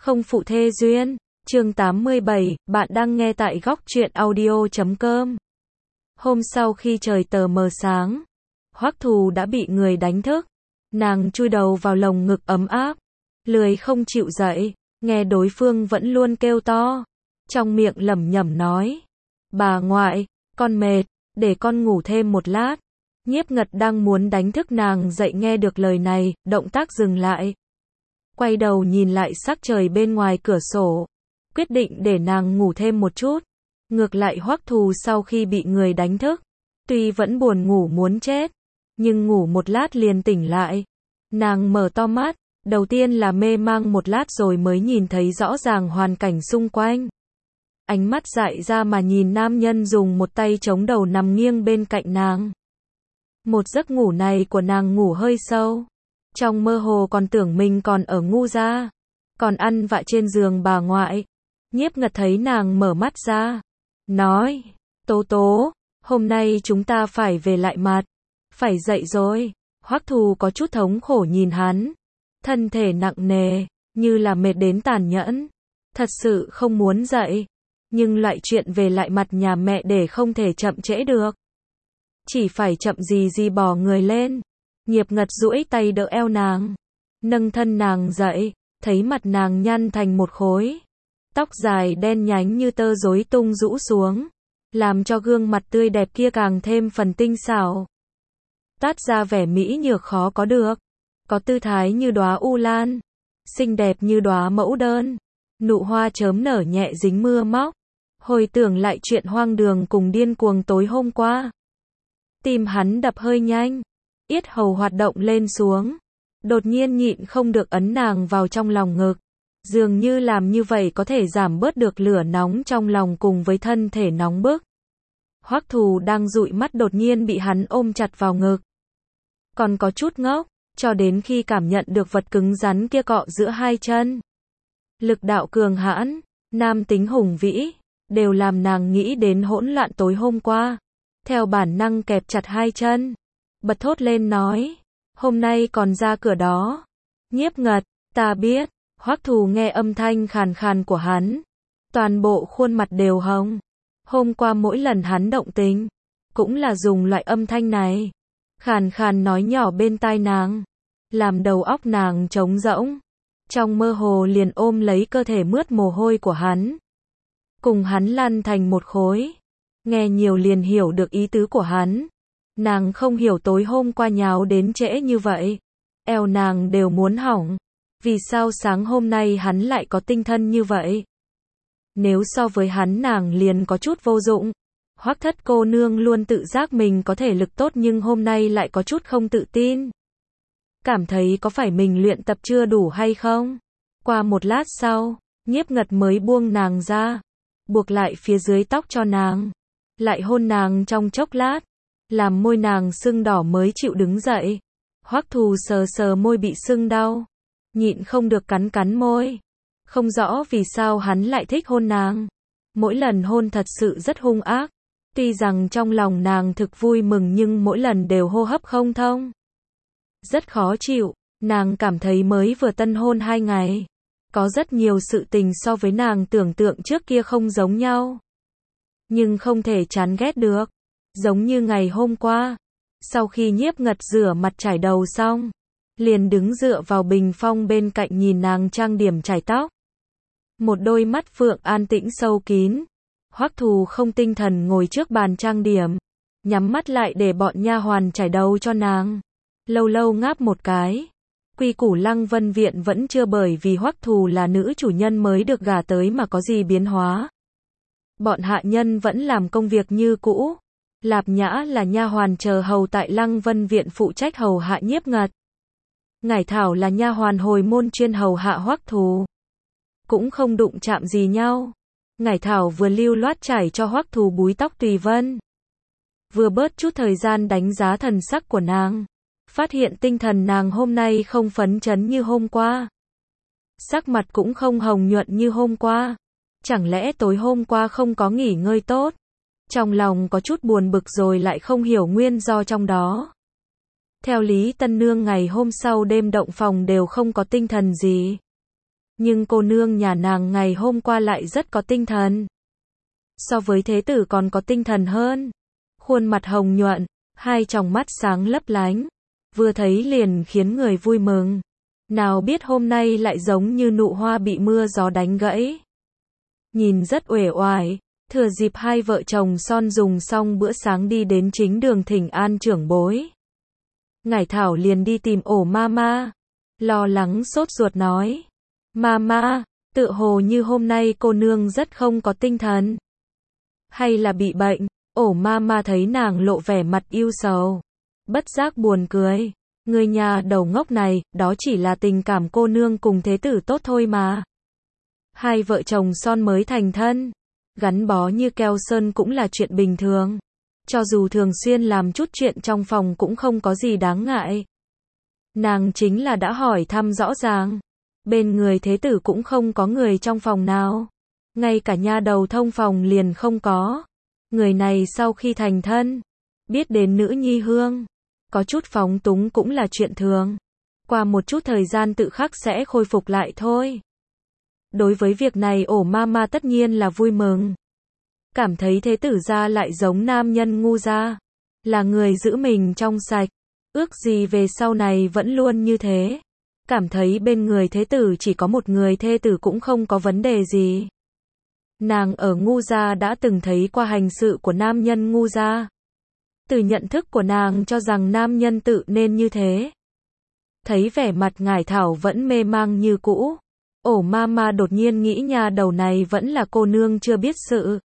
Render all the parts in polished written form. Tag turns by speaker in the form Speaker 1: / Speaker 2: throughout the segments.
Speaker 1: không phụ thê duyên. Chương 87, bạn đang nghe tại góc truyện audio.com. Hôm sau khi trời tờ mờ sáng, Hoắc Thù đã bị người đánh thức. Nàng chui đầu vào lồng ngực ấm áp, lười không chịu dậy, nghe đối phương vẫn luôn kêu to, trong miệng lẩm nhẩm nói: "Bà ngoại, con mệt, để con ngủ thêm một lát." Nhiếp Ngật đang muốn đánh thức nàng dậy, nghe được lời này, động tác dừng lại. Quay đầu nhìn lại sắc trời bên ngoài cửa sổ, quyết định để nàng ngủ thêm một chút. Ngược lại Hoắc Thù sau khi bị người đánh thức, tuy vẫn buồn ngủ muốn chết, nhưng ngủ một lát liền tỉnh lại. Nàng mở to mắt, đầu tiên là mê mang một lát rồi mới nhìn thấy rõ ràng hoàn cảnh xung quanh. Ánh mắt dại ra mà nhìn nam nhân dùng một tay chống đầu nằm nghiêng bên cạnh nàng. Một giấc ngủ này của nàng ngủ hơi sâu, trong mơ hồ còn tưởng mình còn ở ngu gia, còn ăn vạ trên giường bà ngoại. Nhiếp Ngật thấy nàng mở mắt ra, nói: "Tố Tố, hôm nay chúng ta phải về lại mặt, phải dậy rồi." Hoắc Thù có chút thống khổ nhìn hắn, thân thể nặng nề, như là mệt đến tàn nhẫn, thật sự không muốn dậy, nhưng loại chuyện về lại mặt nhà mẹ để không thể chậm trễ được. Chỉ phải chậm gì gì bò người lên. Nhiếp Ngật duỗi tay đỡ eo nàng, nâng thân nàng dậy, thấy mặt nàng nhăn thành một khối, tóc dài đen nhánh như tơ rối tung rũ xuống, làm cho gương mặt tươi đẹp kia càng thêm phần tinh xảo, toát ra vẻ mỹ nhược khó có được, có tư thái như đóa u lan, xinh đẹp như đóa mẫu đơn, nụ hoa chớm nở nhẹ dính mưa móc. Hồi tưởng lại chuyện hoang đường cùng điên cuồng tối hôm qua, tim hắn đập hơi nhanh, yết hầu hoạt động lên xuống, đột nhiên nhịn không được ấn nàng vào trong lòng ngực. Dường như làm như vậy có thể giảm bớt được lửa nóng trong lòng cùng với thân thể nóng bức. Hoắc Thù đang dụi mắt đột nhiên bị hắn ôm chặt vào ngực. Còn có chút ngốc, cho đến khi cảm nhận được vật cứng rắn kia cọ giữa hai chân. Lực đạo cường hãn, nam tính hùng vĩ, đều làm nàng nghĩ đến hỗn loạn tối hôm qua. Theo bản năng kẹp chặt hai chân, bật thốt lên nói: "Hôm nay còn ra cửa đó." "Nhiếp Ngật, ta biết." Hoắc Thù nghe âm thanh khàn khàn của hắn, toàn bộ khuôn mặt đều hồng. Hôm qua mỗi lần hắn động tình, cũng là dùng loại âm thanh này, khàn khàn nói nhỏ bên tai nàng, làm đầu óc nàng trống rỗng. Trong mơ hồ liền ôm lấy cơ thể mướt mồ hôi của hắn, cùng hắn lăn thành một khối. Nghe nhiều liền hiểu được ý tứ của hắn. Nàng không hiểu tối hôm qua nháo đến trễ như vậy, eo nàng đều muốn hỏng. Vì sao sáng hôm nay hắn lại có tinh thần như vậy? Nếu so với hắn nàng liền có chút vô dụng. Hoắc Thất cô nương luôn tự giác mình có thể lực tốt nhưng hôm nay lại có chút không tự tin. Cảm thấy có phải mình luyện tập chưa đủ hay không? Qua một lát sau, Nhiếp Ngật mới buông nàng ra, buộc lại phía dưới tóc cho nàng, lại hôn nàng trong chốc lát, làm môi nàng sưng đỏ mới chịu đứng dậy. Hoắc Thù sờ sờ môi bị sưng đau, nhịn không được cắn cắn môi. Không rõ vì sao hắn lại thích hôn nàng. Mỗi lần hôn thật sự rất hung ác. Tuy rằng trong lòng nàng thực vui mừng nhưng mỗi lần đều hô hấp không thông. Rất khó chịu, nàng cảm thấy mới vừa tân hôn 2 ngày. Có rất nhiều sự tình so với nàng tưởng tượng trước kia không giống nhau. Nhưng không thể chán ghét được. Giống như ngày hôm qua, sau khi Nhiếp Ngật rửa mặt chải đầu xong, liền đứng dựa vào bình phong bên cạnh nhìn nàng trang điểm chải tóc. Một đôi mắt phượng an tĩnh sâu kín. Hoắc Thù không tinh thần ngồi trước bàn trang điểm, nhắm mắt lại để bọn nha hoàn chải đầu cho nàng. Lâu lâu ngáp một cái. Quy củ Lăng Vân Viện vẫn chưa bởi vì Hoắc Thù là nữ chủ nhân mới được gả tới mà có gì biến hóa. Bọn hạ nhân vẫn làm công việc như cũ. Lạp Nhã là nha hoàn chờ hầu tại Lăng Vân Viện phụ trách hầu hạ Nhiếp Ngật. Ngải Thảo là nha hoàn hồi môn chuyên hầu hạ Hoắc Thù. Cũng không đụng chạm gì nhau. Ngải Thảo vừa lưu loát chải cho Hoắc Thù búi tóc tùy vân, vừa bớt chút thời gian đánh giá thần sắc của nàng. Phát hiện tinh thần nàng hôm nay không phấn chấn như hôm qua. Sắc mặt cũng không hồng nhuận như hôm qua. Chẳng lẽ tối hôm qua không có nghỉ ngơi tốt? Trong lòng có chút buồn bực rồi lại không hiểu nguyên do trong đó. Theo Lý Tân Nương ngày hôm sau đêm động phòng đều không có tinh thần gì. Nhưng cô nương nhà nàng ngày hôm qua lại rất có tinh thần. So với thế tử còn có tinh thần hơn. Khuôn mặt hồng nhuận, hai tròng mắt sáng lấp lánh. Vừa thấy liền khiến người vui mừng. Nào biết hôm nay lại giống như nụ hoa bị mưa gió đánh gãy. Nhìn rất uể oải, thừa dịp hai vợ chồng son dùng xong bữa sáng đi đến chính đường thỉnh an trưởng bối. Ngải Thảo liền đi tìm ổ mama, lo lắng sốt ruột nói. Mama, tựa hồ như hôm nay cô nương rất không có tinh thần. Hay là bị bệnh? Ổ mama thấy nàng lộ vẻ mặt ưu sầu. Bất giác buồn cười. Người nhà đầu ngốc này, đó chỉ là tình cảm cô nương cùng thế tử tốt thôi mà. Hai vợ chồng son mới thành thân. Gắn bó như keo sơn cũng là chuyện bình thường. Cho dù thường xuyên làm chút chuyện trong phòng cũng không có gì đáng ngại. Nàng chính là đã hỏi thăm rõ ràng. Bên người thế tử cũng không có người trong phòng nào. Ngay cả nha đầu thông phòng liền không có. Người này sau khi thành thân, biết đến nữ nhi hương, có chút phóng túng cũng là chuyện thường. Qua một chút thời gian tự khắc sẽ khôi phục lại thôi. Đối với việc này ổ mama tất nhiên là vui mừng. Cảm thấy thế tử gia lại giống nam nhân ngu gia, là người giữ mình trong sạch. Ước gì về sau này vẫn luôn như thế. Cảm thấy bên người thế tử chỉ có một người thê tử cũng không có vấn đề gì. Nàng ở ngu gia đã từng thấy qua hành sự của nam nhân ngu gia. Từ nhận thức của nàng cho rằng nam nhân tự nên như thế. Thấy vẻ mặt Ngải Thảo vẫn mê mang như cũ. Ổ mama đột nhiên nghĩ nhà đầu này vẫn là cô nương chưa biết sự.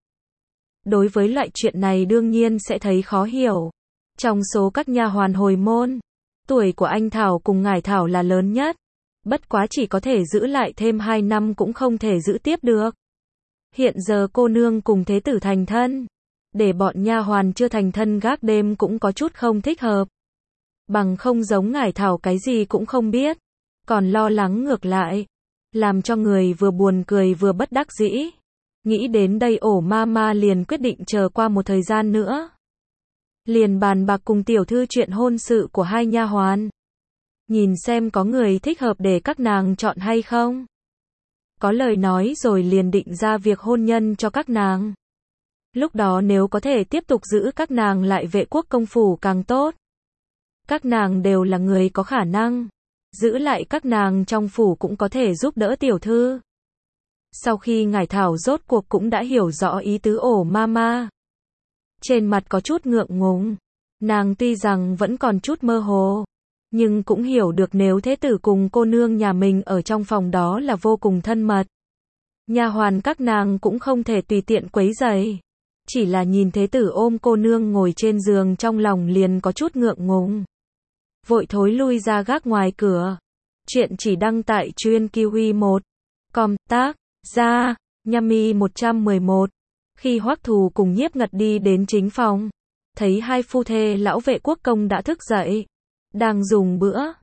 Speaker 1: Đối với loại chuyện này đương nhiên sẽ thấy khó hiểu. Trong số các nha hoàn hồi môn, tuổi của anh Thảo cùng Ngải Thảo là lớn nhất. Bất quá chỉ có thể giữ lại thêm 2 năm cũng không thể giữ tiếp được. Hiện giờ cô nương cùng thế tử thành thân. Để bọn nha hoàn chưa thành thân gác đêm cũng có chút không thích hợp. Bằng không giống Ngải Thảo cái gì cũng không biết. Còn lo lắng ngược lại. Làm cho người vừa buồn cười vừa bất đắc dĩ. Nghĩ đến đây ổ mama liền quyết định chờ qua một thời gian nữa. Liền bàn bạc cùng tiểu thư chuyện hôn sự của hai nha hoàn. Nhìn xem có người thích hợp để các nàng chọn hay không. Có lời nói rồi liền định ra việc hôn nhân cho các nàng. Lúc đó nếu có thể tiếp tục giữ các nàng lại Vệ Quốc công phủ càng tốt. Các nàng đều là người có khả năng. Giữ lại các nàng trong phủ cũng có thể giúp đỡ tiểu thư. Sau khi Ngải Thảo rốt cuộc cũng đã hiểu rõ ý tứ ổ mama. Trên mặt có chút ngượng ngùng. Nàng tuy rằng vẫn còn chút mơ hồ. Nhưng cũng hiểu được nếu thế tử cùng cô nương nhà mình ở trong phòng đó là vô cùng thân mật. Nha hoàn các nàng cũng không thể tùy tiện quấy rầy. Chỉ là nhìn thế tử ôm cô nương ngồi trên giường trong lòng liền có chút ngượng ngùng. Vội thối lui ra gác ngoài cửa. Chuyện chỉ đăng tại chuyên Kiwi 1. Com tác, ra, Yami 111. Khi Hoắc Thù cùng Nhiếp Ngật đi đến chính phòng, thấy hai phu thê lão Vệ Quốc công đã thức dậy. Đang dùng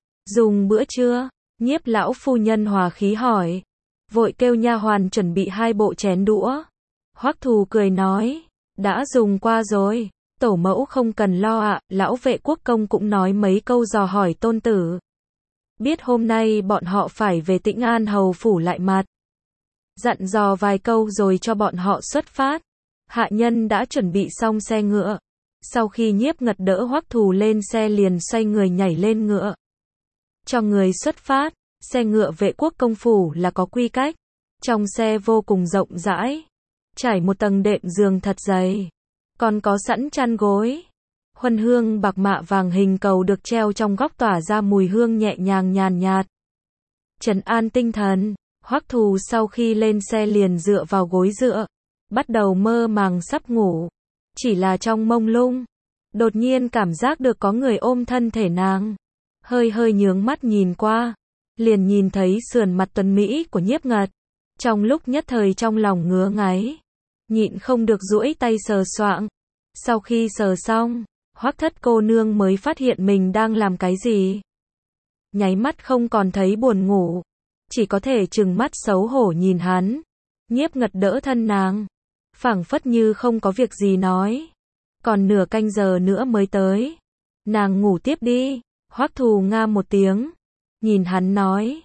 Speaker 1: bữa chưa? Nhiếp lão phu nhân hòa khí hỏi. Vội kêu nha hoàn chuẩn bị 2 bộ chén đũa. Hoắc Thù cười nói, đã dùng qua rồi, tổ mẫu không cần lo ạ. Lão Vệ Quốc công cũng nói mấy câu dò hỏi tôn tử. Biết hôm nay bọn họ phải về Tĩnh An hầu phủ lại mặt. Dặn dò vài câu rồi cho bọn họ xuất phát. Hạ nhân đã chuẩn bị xong xe ngựa. Sau khi Nhiếp Ngật đỡ Hoắc Thù lên xe liền xoay người nhảy lên ngựa. Cho người xuất phát, xe ngựa Vệ Quốc công phủ là có quy cách. Trong xe vô cùng rộng rãi. Trải một tầng đệm giường thật dày. Còn có sẵn chăn gối. Huân hương bạc mạ vàng hình cầu được treo trong góc tỏa ra mùi hương nhẹ nhàng nhàn nhạt. Trấn an tinh thần, Hoắc Thù sau khi lên xe liền dựa vào gối dựa. Bắt đầu mơ màng sắp ngủ. Chỉ là trong mông lung. Đột nhiên cảm giác được có người ôm thân thể nàng. Hơi nhướng mắt nhìn qua. Liền nhìn thấy sườn mặt tuấn mỹ của Nhiếp Ngật. Trong lúc nhất thời trong lòng ngứa ngáy. Nhịn không được duỗi tay sờ soạng. Sau khi sờ xong, Hoắc thất cô nương mới phát hiện mình đang làm cái gì. Nháy mắt không còn thấy buồn ngủ. Chỉ có thể trừng mắt xấu hổ nhìn hắn. Nhiếp Ngật đỡ thân nàng. Phảng phất như không có việc gì nói. Còn nửa canh giờ nữa mới tới. Nàng ngủ tiếp đi. Hoắc Thù nga một tiếng. Nhìn hắn nói.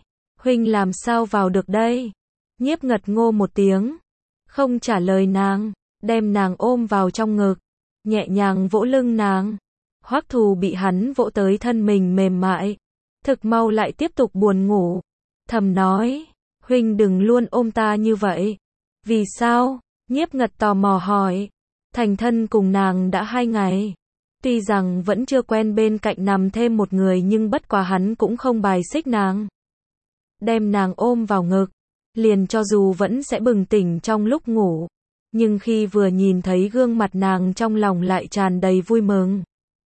Speaker 1: huynh làm sao vào được đây? Nhiếp Ngật ngô một tiếng, không trả lời nàng, đem nàng ôm vào trong ngực, nhẹ nhàng vỗ lưng nàng. Hoắc Thù bị hắn vỗ tới thân mình mềm mại, thực mau lại tiếp tục buồn ngủ, thầm nói, huynh đừng luôn ôm ta như vậy. Vì sao? Nhiếp Ngật tò mò hỏi. Thành thân cùng nàng đã 2 ngày, tuy rằng vẫn chưa quen bên cạnh nằm thêm một người nhưng bất quá hắn cũng không bài xích nàng. Đem nàng ôm vào ngực, liền cho dù vẫn sẽ bừng tỉnh trong lúc ngủ, nhưng khi vừa nhìn thấy gương mặt nàng trong lòng lại tràn đầy vui mừng.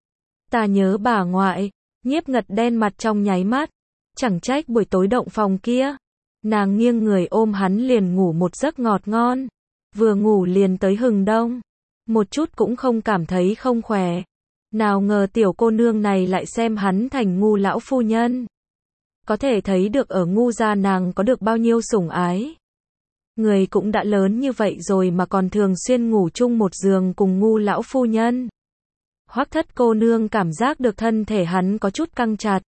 Speaker 1: Ta nhớ bà ngoại. Nhiếp Ngật đen mặt trong nháy mắt, chẳng trách buổi tối động phòng kia, nàng nghiêng người ôm hắn liền ngủ một giấc ngọt ngon, vừa ngủ liền tới hừng đông, một chút cũng không cảm thấy không khỏe. Nào ngờ tiểu cô nương này lại xem hắn thành ngu lão phu nhân. Có thể thấy được ở ngu gia nàng có được bao nhiêu sủng ái. Người cũng đã lớn như vậy rồi mà còn thường xuyên ngủ chung một giường cùng ngu lão phu nhân. Hoắc Thất cô nương cảm giác được thân thể hắn có chút căng chặt,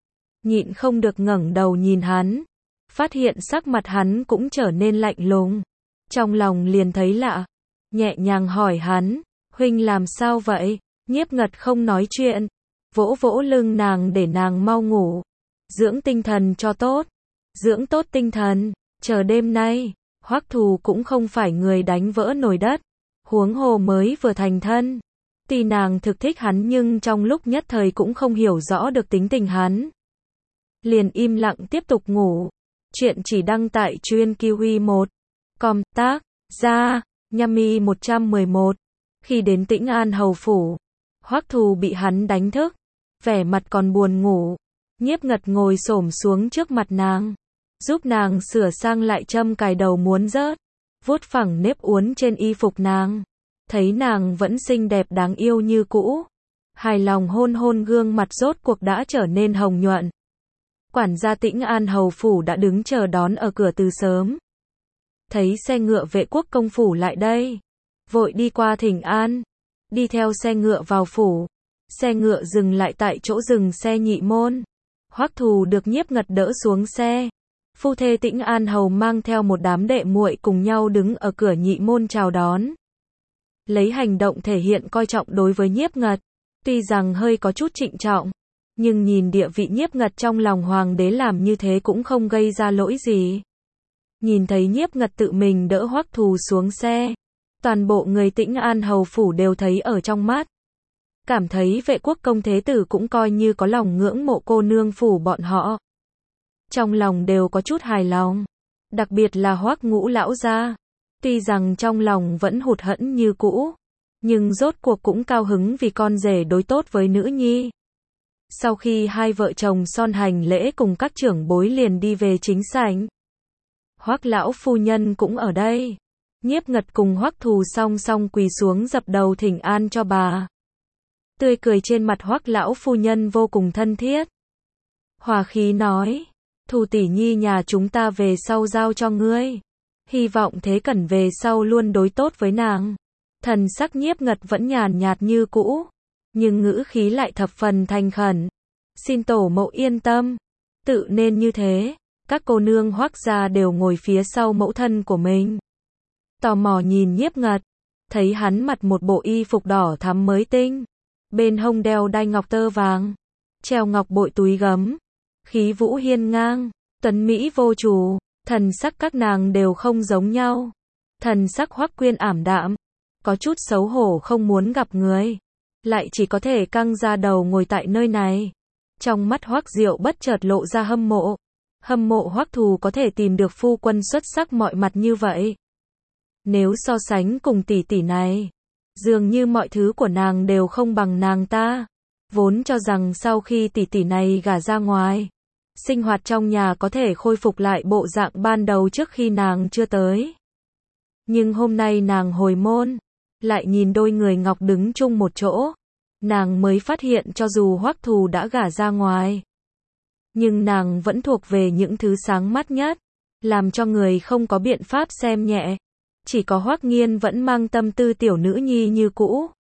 Speaker 1: nhịn không được ngẩng đầu nhìn hắn, phát hiện sắc mặt hắn cũng trở nên lạnh lùng, trong lòng liền thấy lạ, nhẹ nhàng hỏi hắn, huynh làm sao vậy? Nhiếp Ngật không nói chuyện, vỗ vỗ lưng nàng để nàng mau ngủ, dưỡng tinh thần cho tốt, dưỡng tốt tinh thần, chờ đêm nay. Hoắc Thù cũng không phải người đánh vỡ nồi đất, huống hồ mới vừa thành thân. Tuy nàng thực thích hắn nhưng trong lúc nhất thời cũng không hiểu rõ được tính tình hắn. Liền im lặng tiếp tục ngủ. Chuyện chỉ đăng tại truyện Kiwi 1.com, tác giả Yami 111. Khi đến Tĩnh An hầu phủ, Hoắc Thù bị hắn đánh thức, vẻ mặt còn buồn ngủ. Nhiếp Ngật ngồi xổm xuống trước mặt nàng, giúp nàng sửa sang lại châm cài đầu muốn rớt, vuốt phẳng nếp uốn trên y phục nàng. Thấy nàng vẫn xinh đẹp đáng yêu như cũ, hài lòng hôn hôn gương mặt rốt cuộc đã trở nên hồng nhuận. Quản gia Tĩnh An hầu phủ đã đứng chờ đón ở cửa từ sớm. Thấy xe ngựa vệ quốc công phủ lại đây, vội đi qua thỉnh an, đi theo xe ngựa vào phủ. Xe ngựa dừng lại tại chỗ dừng xe nhị môn. Hoắc Thù được Nhiếp Ngật đỡ xuống xe. Phu thê Tĩnh An hầu mang theo một đám đệ muội cùng nhau đứng ở cửa nhị môn chào đón. Lấy hành động thể hiện coi trọng đối với Nhiếp Ngật, tuy rằng hơi có chút trịnh trọng, nhưng nhìn địa vị Nhiếp Ngật trong lòng hoàng đế làm như thế cũng không gây ra lỗi gì. Nhìn thấy Nhiếp Ngật tự mình đỡ Hoắc Thù xuống xe, toàn bộ người Tĩnh An hầu phủ đều thấy ở trong mắt. Cảm thấy vệ quốc công thế tử cũng coi như có lòng ngưỡng mộ cô nương phủ bọn họ. Trong lòng đều có chút hài lòng, đặc biệt là Hoắc Ngũ lão gia. Tuy rằng trong lòng vẫn hụt hẫng như cũ, nhưng rốt cuộc cũng cao hứng vì con rể đối tốt với nữ nhi. Sau khi hai vợ chồng son hành lễ cùng các trưởng bối liền đi về chính sảnh. Hoắc lão phu nhân cũng ở đây. Nhiếp Ngật cùng Hoắc Thù song song quỳ xuống dập đầu thỉnh an cho bà. Tươi cười trên mặt Hoắc lão phu nhân vô cùng thân thiết. Hòa khí nói, Thù tỷ nhi nhà chúng ta về sau giao cho ngươi. Hy vọng Thế Cẩn về sau luôn đối tốt với nàng. Thần sắc Nhiếp Ngật vẫn nhàn nhạt như cũ, nhưng ngữ khí lại thập phần thành khẩn. Xin tổ mẫu yên tâm, tự nên như thế. Các cô nương Hoắc gia đều ngồi phía sau mẫu thân của mình. Tò mò nhìn Nhiếp Ngật, thấy hắn mặc một bộ y phục đỏ thắm mới tinh, bên hông đeo đai ngọc tơ vàng, treo ngọc bội túi gấm, khí vũ hiên ngang, tuấn mỹ vô chủ. Thần sắc các nàng đều không giống nhau. Thần sắc Hoắc Quyên ảm đạm, có chút xấu hổ không muốn gặp người, lại chỉ có thể căng ra đầu ngồi tại nơi này. Trong mắt Hoắc Diệu bất chợt lộ ra hâm mộ. Hâm mộ Hoắc Thù có thể tìm được phu quân xuất sắc mọi mặt như vậy. Nếu so sánh cùng tỷ tỷ này, dường như mọi thứ của nàng đều không bằng nàng ta. Vốn cho rằng sau khi tỷ tỷ này gả ra ngoài, sinh hoạt trong nhà có thể khôi phục lại bộ dạng ban đầu trước khi nàng chưa tới. Nhưng hôm nay nàng hồi môn, lại nhìn đôi người ngọc đứng chung một chỗ, nàng mới phát hiện cho dù Hoắc Thù đã gả ra ngoài, nhưng nàng vẫn thuộc về những thứ sáng mắt nhất, làm cho người không có biện pháp xem nhẹ. Chỉ có Hoắc Nghiên vẫn mang tâm tư tiểu nữ nhi như cũ.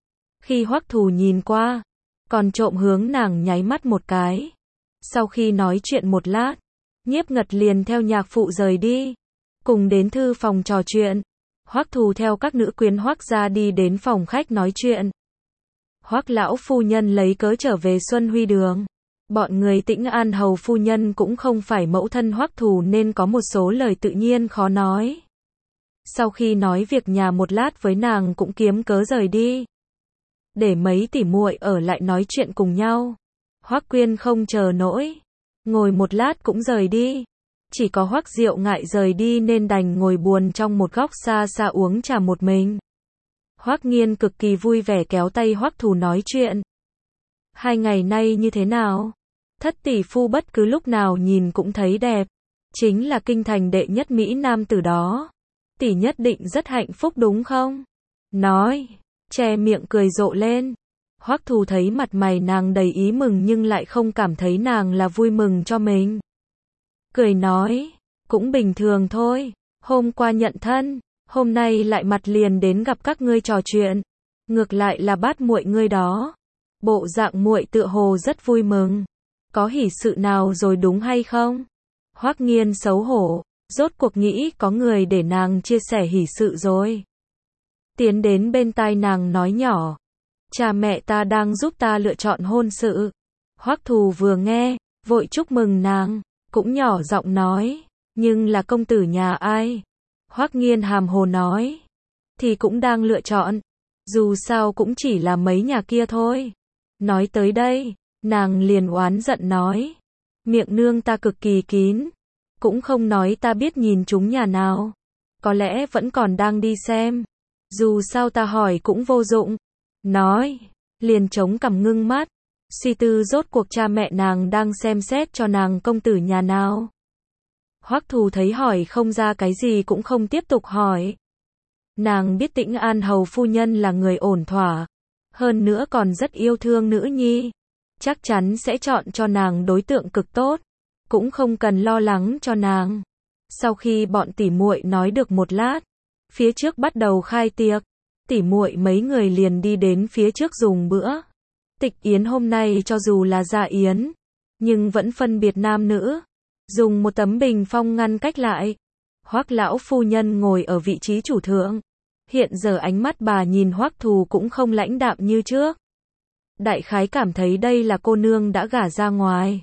Speaker 1: Khi Hoắc Thù nhìn qua, còn trộm hướng nàng nháy mắt một cái. Sau khi nói chuyện một lát, Nhiếp Ngật liền theo nhạc phụ rời đi, cùng đến thư phòng trò chuyện. Hoắc Thù theo các nữ quyến Hoắc gia đi đến phòng khách nói chuyện. Hoắc lão phu nhân lấy cớ trở về Xuân Huy Đường. Bọn người Tĩnh An hầu phu nhân cũng không phải mẫu thân Hoắc Thù nên có một số lời tự nhiên khó nói. Sau khi nói việc nhà một lát với nàng cũng kiếm cớ rời đi, để mấy tỷ muội ở lại nói chuyện cùng nhau. Hoắc Quyên không chờ nổi, ngồi một lát cũng rời đi. Chỉ có Hoắc Diệu ngại rời đi nên đành ngồi buồn trong một góc xa xa uống trà một mình. Hoắc Nghiên cực kỳ vui vẻ kéo tay Hoắc Thù nói chuyện. 2 ngày nay như thế nào? Thất tỷ phu bất cứ lúc nào nhìn cũng thấy đẹp, chính là kinh thành đệ nhất mỹ nam tử đó. Tỷ nhất định rất hạnh phúc đúng không? Nói, che miệng cười rộ lên. Hoắc Thù thấy mặt mày nàng đầy ý mừng nhưng lại không cảm thấy nàng là vui mừng cho mình. Cười nói, cũng bình thường thôi, hôm qua nhận thân, hôm nay lại mặt liền đến gặp các ngươi trò chuyện. Ngược lại là Bát muội ngươi đó, bộ dạng muội tựa hồ rất vui mừng. Có hỷ sự nào rồi đúng hay không? Hoắc Nghiên xấu hổ, rốt cuộc nghĩ có người để nàng chia sẻ hỷ sự rồi. Tiến đến bên tai nàng nói nhỏ, cha mẹ ta đang giúp ta lựa chọn hôn sự. Hoắc Thù vừa nghe, vội chúc mừng nàng, cũng nhỏ giọng nói, nhưng là công tử nhà ai? Hoắc Nghiên hàm hồ nói, thì cũng đang lựa chọn, dù sao cũng chỉ là mấy nhà kia thôi. Nói tới đây, nàng liền oán giận nói, miệng nương ta cực kỳ kín, cũng không nói ta biết nhìn chúng nhà nào. Có lẽ vẫn còn đang đi xem, dù sao ta hỏi cũng vô dụng. Nói, liền chống cằm ngưng mắt, suy tư rốt cuộc cha mẹ nàng đang xem xét cho nàng công tử nhà nào. Hoắc Thù thấy hỏi không ra cái gì cũng không tiếp tục hỏi. Nàng biết Tĩnh An hầu phu nhân là người ổn thỏa, hơn nữa còn rất yêu thương nữ nhi, chắc chắn sẽ chọn cho nàng đối tượng cực tốt, cũng không cần lo lắng cho nàng. Sau khi bọn tỷ muội nói được một lát, phía trước bắt đầu khai tiệc, tỷ muội mấy người liền đi đến phía trước dùng bữa. Tịch yến hôm nay cho dù là dạ yến, nhưng vẫn phân biệt nam nữ, dùng một tấm bình phong ngăn cách lại. Hoắc lão phu nhân ngồi ở vị trí chủ thượng, hiện giờ ánh mắt bà nhìn Hoắc Thù cũng không lãnh đạm như trước. Đại khái cảm thấy đây là cô nương đã gả ra ngoài,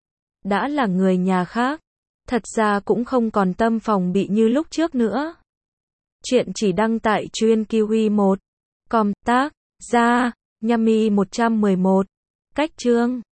Speaker 1: đã là người nhà khác, thật ra cũng không còn tâm phòng bị như lúc trước nữa. Chuyện chỉ đăng tại Chuyên Kiwi 1. Com tác, ra, Yami 111. Cách chương